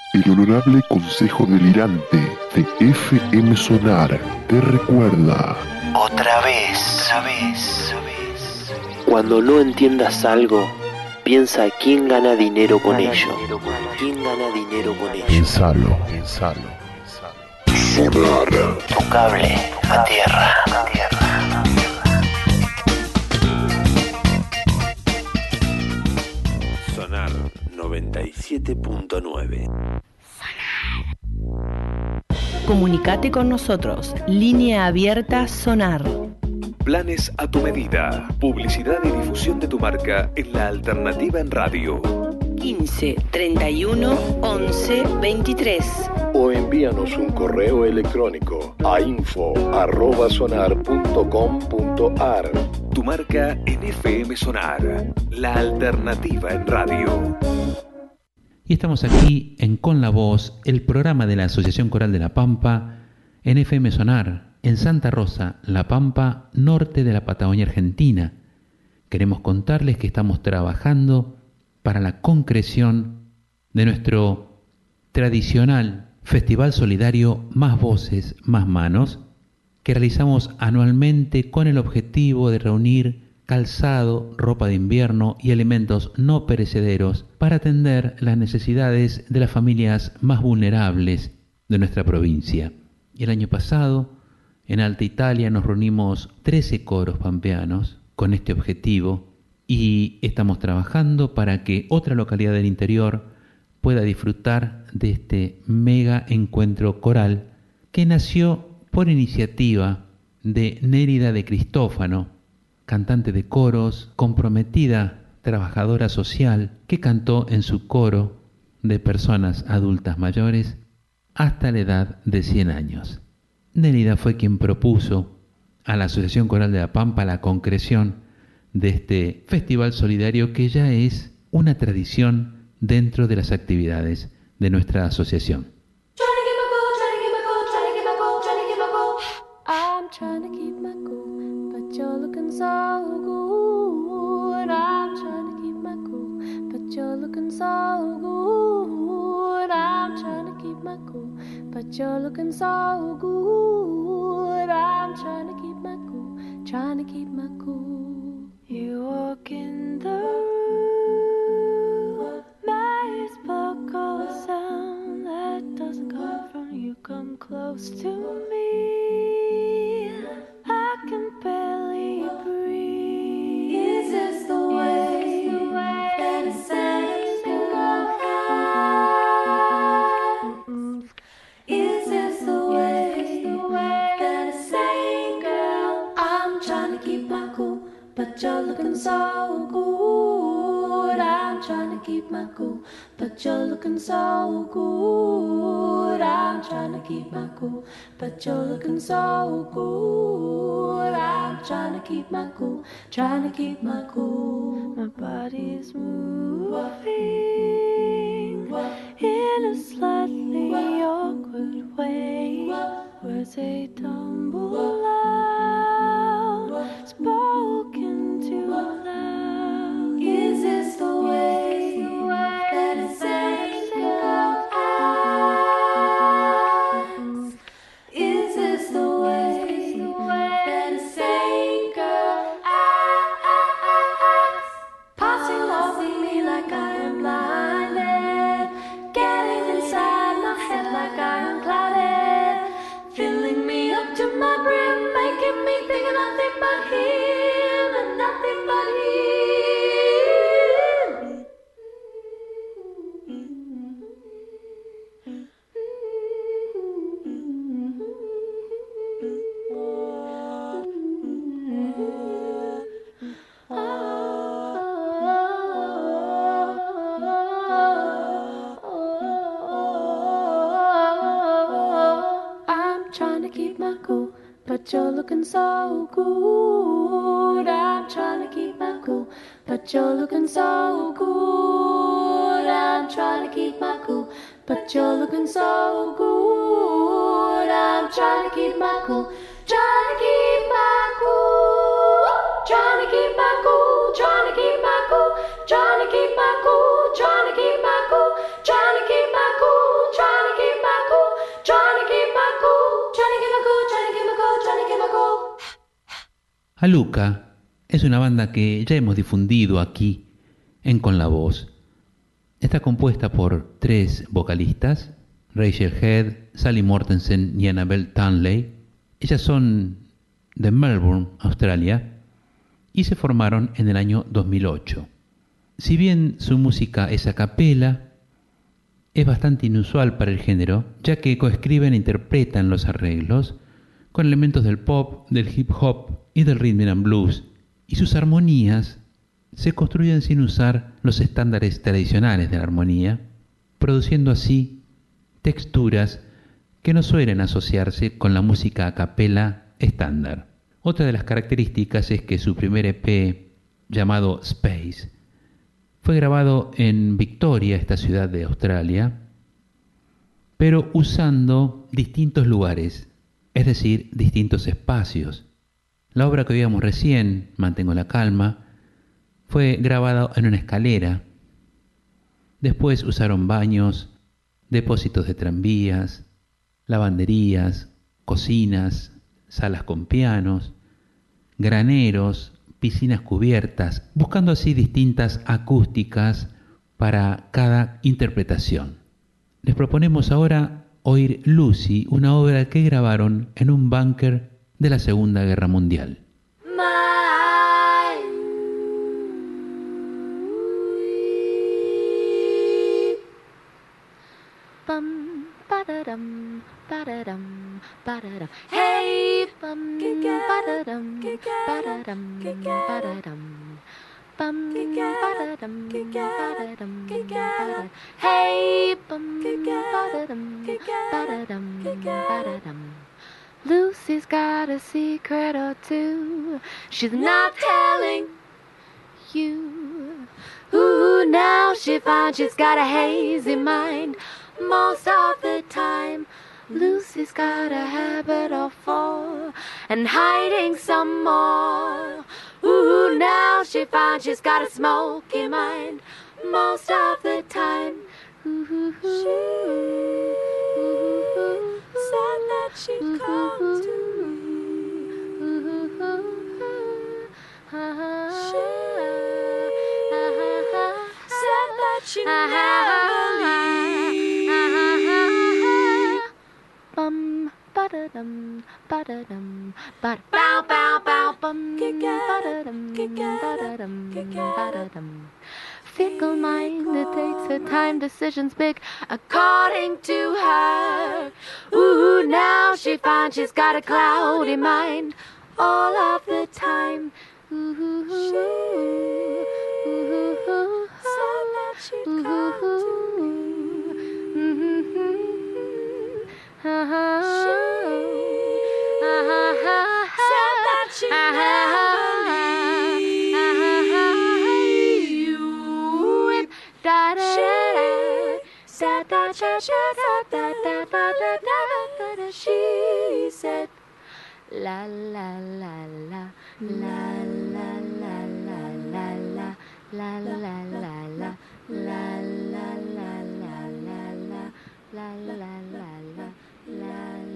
El Honorable Consejo Delirante de FM Sonar te recuerda. Otra vez. Cuando no entiendas algo, piensa quién gana dinero con ello. Pensalo. Sonar. Tu cable a tierra. Sonar 97.9. Comunicate con nosotros. Línea abierta Sonar. Planes a tu medida. Publicidad y difusión de tu marca en la alternativa en radio. 15 31 11 23. O envíanos un correo electrónico a info@sonar.com.ar. Tu marca en FM Sonar. La alternativa en radio. Y estamos aquí en Con la Voz, el programa de la Asociación Coral de La Pampa, en FM Sonar, en Santa Rosa, La Pampa, norte de la Patagonia Argentina. Queremos contarles que estamos trabajando para la concreción de nuestro tradicional Festival Solidario Más Voces, Más Manos, que realizamos anualmente con el objetivo de reunir calzado, ropa de invierno y alimentos no perecederos para atender las necesidades de las familias más vulnerables de nuestra provincia. Y el año pasado, en Alta Italia, nos reunimos 13 coros pampeanos con este objetivo y estamos trabajando para que otra localidad del interior pueda disfrutar de este mega encuentro coral que nació por iniciativa de Nérida de Cristófano, cantante de coros, comprometida, trabajadora social, que cantó en su coro de personas adultas mayores hasta la edad de 100 años. Nérida fue quien propuso a la Asociación Coral de La Pampa la concreción de este festival solidario que ya es una tradición dentro de las actividades de nuestra asociación. Trying to keep my cool, but you're looking so good. I'm trying to keep my cool, but you're looking so good. I'm trying to keep my cool, but you're looking so good. I'm trying to keep my cool, trying to keep my cool. You walk in the room, my vocal sound that doesn't come from you, come close to me. I can barely breathe. Is this the way that it says to go? Is this the way that it's saying, girl? I'm trying to keep my cool, but you're looking so good. I'm trying to keep my cool, but you're looking so good. I'm trying to keep my cool, but you're looking so good. I'm trying to keep my cool, trying to keep my cool. My body's moving in a slightly awkward way. Words they tumble out, spoken too loud. Is this the way that it says to go? Is this the way that it's saying, girl? Passing off with me like I am blinded, getting inside my head like I am clouded, filling me up to my brim, making me think of nothing but him and nothing but him. I'm trying to keep my cool, but you're looking so good. I'm trying to keep my cool, but you're looking so good. I'm trying to keep my cool, but you're looking so good. I'm trying to keep my cool, trying to keep my cool, trying to keep my cool, trying to keep my cool, trying to keep my cool, trying to keep my cool, trying to keep my cool. Aluka es una banda que ya hemos difundido aquí en Con la Voz. Está compuesta por 3 vocalistas, Rachel Head, Sally Mortensen y Annabelle Tanley. Ellas son de Melbourne, Australia, y se formaron en el año 2008. Si bien su música es a capela, es bastante inusual para el género, ya que coescriben e interpretan los arreglos con elementos del pop, del hip hop y del rhythm and blues, y sus armonías se construyen sin usar los estándares tradicionales de la armonía, produciendo así texturas que no suelen asociarse con la música a capela estándar. Otra de las características es que su primer EP, llamado Space, fue grabado en Victoria, esta ciudad de Australia, pero usando distintos lugares, es decir, distintos espacios. La obra que oíamos recién, Mantengo la calma, fue grabada en una escalera. Después usaron baños, depósitos de tranvías, lavanderías, cocinas, salas con pianos, graneros, piscinas cubiertas, buscando así distintas acústicas para cada interpretación. Les proponemos ahora oír Lucy, una obra que grabaron en un búnker de la Segunda Guerra Mundial. Ba-da-dum, ba-da-dum, ba-da-dum. Hey, bum, ba-da-dum, ba-da-dum, ba-da-dum. Bum, ba-da-dum, ba-da-dum, ba-da-dum. Hey, bum, ba-da-dum, ba-da-dum, ba-da-dum. Lucy's got a secret or two she's not telling you. Ooh, now she finds she's got a hazy mind. Most of the time, Lucy's got a habit of 4 and hiding some more. Ooh, now she finds she's got a smoky mind. Most of the time, ooh, said that she'd come to me. Said that she'd never leave. Ba-da-dum, ba-da-dum, ba-da-bow, bow, bow, bum, ba-da-dum, ba-da-dum, ba-da-dum. Fickle-minded, takes her time, decisions big, according to her. Ooh, now she finds she's got a cloudy mind all of the time. Ooh, said that she'd come to me. Said that she'd never leave you. She said, la la la la la la la la la la la la la la la la la la la.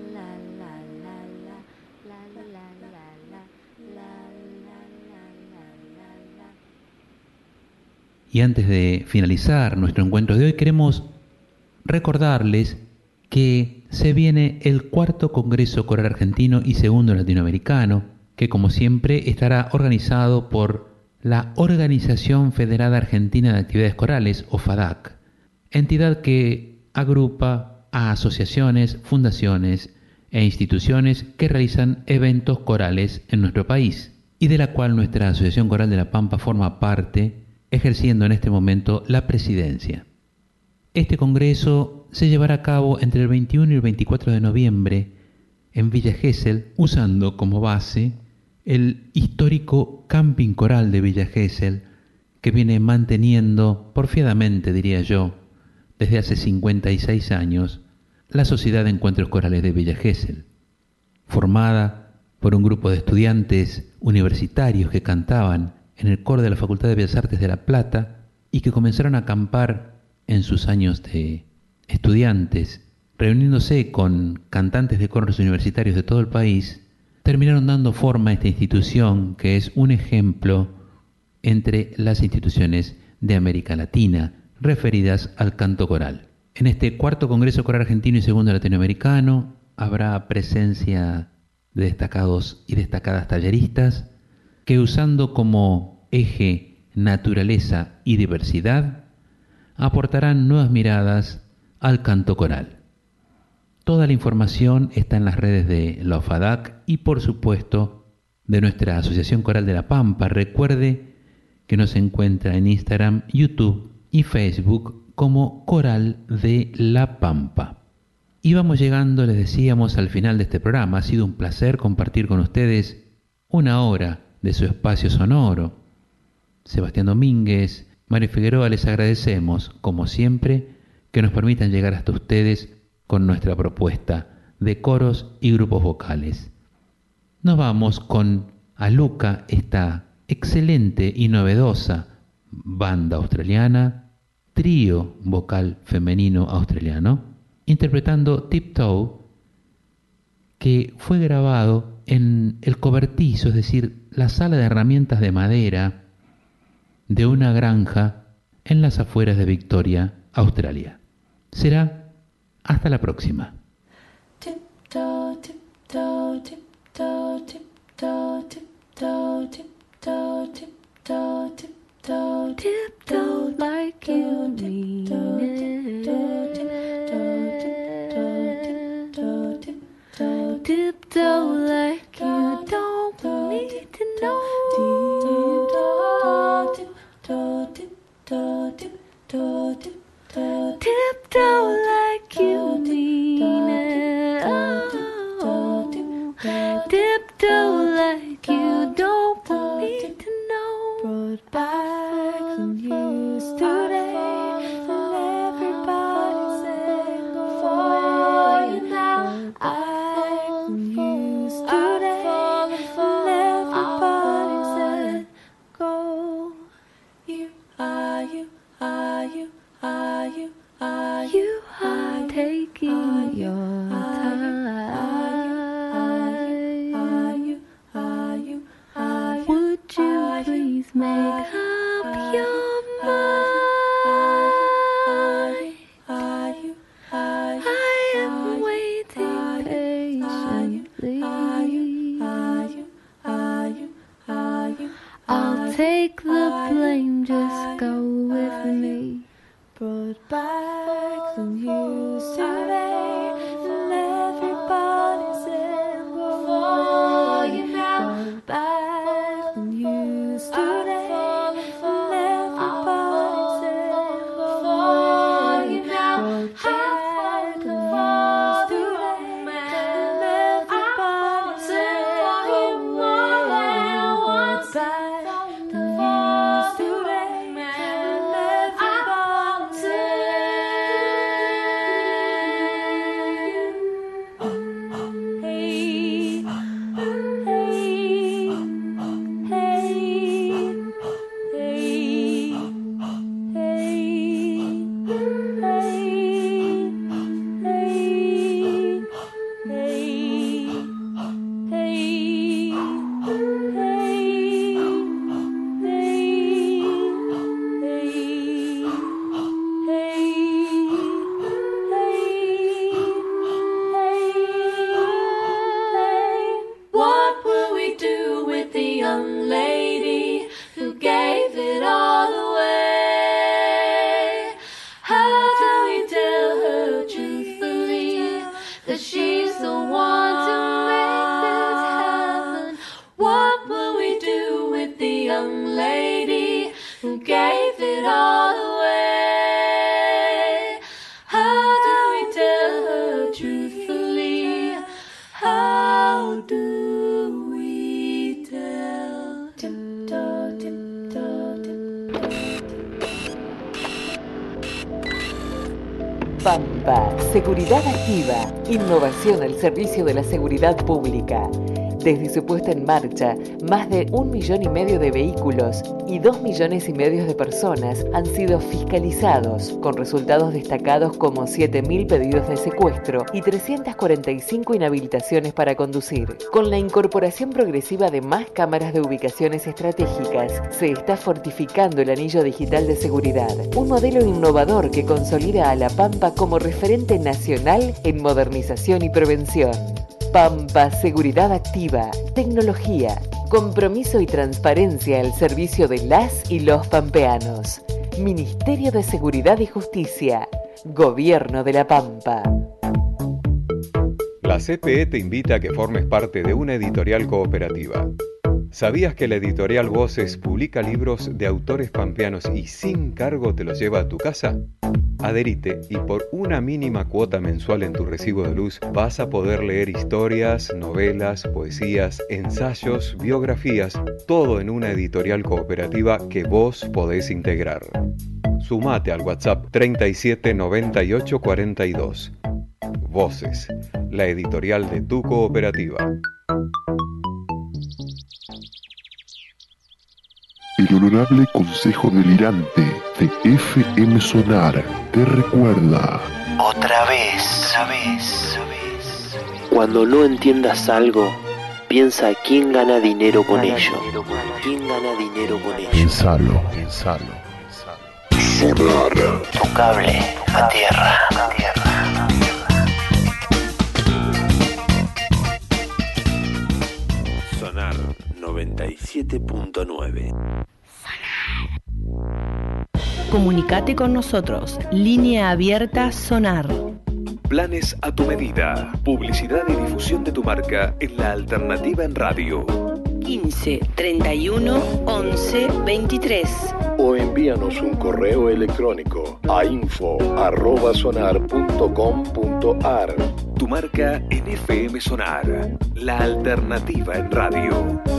Y antes de finalizar nuestro encuentro de hoy, queremos recordarles que se viene el 4º Congreso Coral Argentino y 2º Latinoamericano, que como siempre estará organizado por la Organización Federada Argentina de Actividades Corales, o FADAC, entidad que agrupa a asociaciones, fundaciones e instituciones que realizan eventos corales en nuestro país, y de la cual nuestra Asociación Coral de La Pampa forma parte, ejerciendo en este momento la presidencia. Este congreso se llevará a cabo entre el 21 y el 24 de noviembre en Villa Gesell, usando como base el histórico camping coral de Villa Gesell, que viene manteniendo porfiadamente, diría yo, desde hace 56 años, la Sociedad de Encuentros Corales de Villa Gesell, formada por un grupo de estudiantes universitarios que cantaban en el coro de la Facultad de Bellas Artes de La Plata y que comenzaron a acampar en sus años de estudiantes, reuniéndose con cantantes de coros universitarios de todo el país, terminaron dando forma a esta institución que es un ejemplo entre las instituciones de América Latina referidas al canto coral. En este cuarto Congreso Coral Argentino y segundo latinoamericano habrá presencia de destacados y destacadas talleristas que, usando como eje naturaleza y diversidad, aportarán nuevas miradas al canto coral. Toda la información está en las redes de la OFADAC y, por supuesto, de nuestra Asociación Coral de La Pampa. Recuerde que nos encuentra en Instagram, YouTube y Facebook como Coral de La Pampa. Y vamos llegando, les decíamos, al final de este programa. Ha sido un placer compartir con ustedes una hora de su espacio sonoro. Sebastián Domínguez, Mario Figueroa, les agradecemos, como siempre, que nos permitan llegar hasta ustedes con nuestra propuesta de coros y grupos vocales. Nos vamos con Aluka, esta excelente y novedosa banda australiana, trío vocal femenino australiano, interpretando Tiptoe, que fue grabado en el cobertizo, es decir, la sala de herramientas de madera de una granja en las afueras de Victoria, Australia. Será hasta la próxima. Tiptoe, tiptoe, tiptoe, tiptoe, tiptoe, tiptoe, tiptoe, tiptoe, tiptoe like you mean it. Tiptoe like you don't need to know. Tiptoe, tiptoe, tiptoe, tiptoe, tiptoe like you mean it. Oh, tiptoe like you don't need to know. Brought back some news today, and everybody said for you now. I news today, and everybody said go. You are you are you are you are you are taking your time. Would you please make up your mind? I am waiting patiently. I'll take the blame, just go with me. Brought back some news today, and everybody said for you now. Brought back some news today, and everybody said for you now. Brought back some news today, and everybody said for you more than once. Brought back the news today, and everybody said. What will we do with the young lady who gave it all away? How do we tell her truthfully that she's the one to make this happen? What will we do with the young lady who gave it all away? How do we tell her truthfully? How do we tell? Tiptoe, tiptoe, tiptoe. Pampa, seguridad activa, innovación al servicio de la seguridad pública. Desde su puesta en marcha, más de 1,5 millones de vehículos y 2,5 millones de personas han sido fiscalizados, con resultados destacados como 7.000 pedidos de secuestro y 345 inhabilitaciones para conducir. Con la incorporación progresiva de más cámaras de ubicaciones estratégicas, se está fortificando el anillo digital de seguridad, un modelo innovador que consolida a La Pampa como referente nacional en modernización y prevención. Pampa Seguridad Activa, tecnología, compromiso y transparencia al servicio de las y los pampeanos. Ministerio de Seguridad y Justicia, Gobierno de La Pampa. La CPE te invita a que formes parte de una editorial cooperativa. ¿Sabías que la editorial Voces publica libros de autores pampeanos y sin cargo te los lleva a tu casa? Adherite y por una mínima cuota mensual en tu recibo de luz vas a poder leer historias, novelas, poesías, ensayos, biografías, todo en una editorial cooperativa que vos podés integrar. Sumate al WhatsApp 37 98 42. Voces, la editorial de tu cooperativa. El Honorable Consejo Delirante de FM Sonar te recuerda. Otra vez. Cuando no entiendas algo, piensa quién gana dinero con ello. ¿Quién gana dinero con ello? Pensalo. Sonar. Tu cable a tierra. Sonar 97.9. Comunicate con nosotros. Línea abierta Sonar. Planes a tu medida. Publicidad y difusión de tu marca en la alternativa en radio. 15 31 11 23. O envíanos un correo electrónico a info@sonar.com.ar. Tu marca en FM Sonar. La alternativa en radio.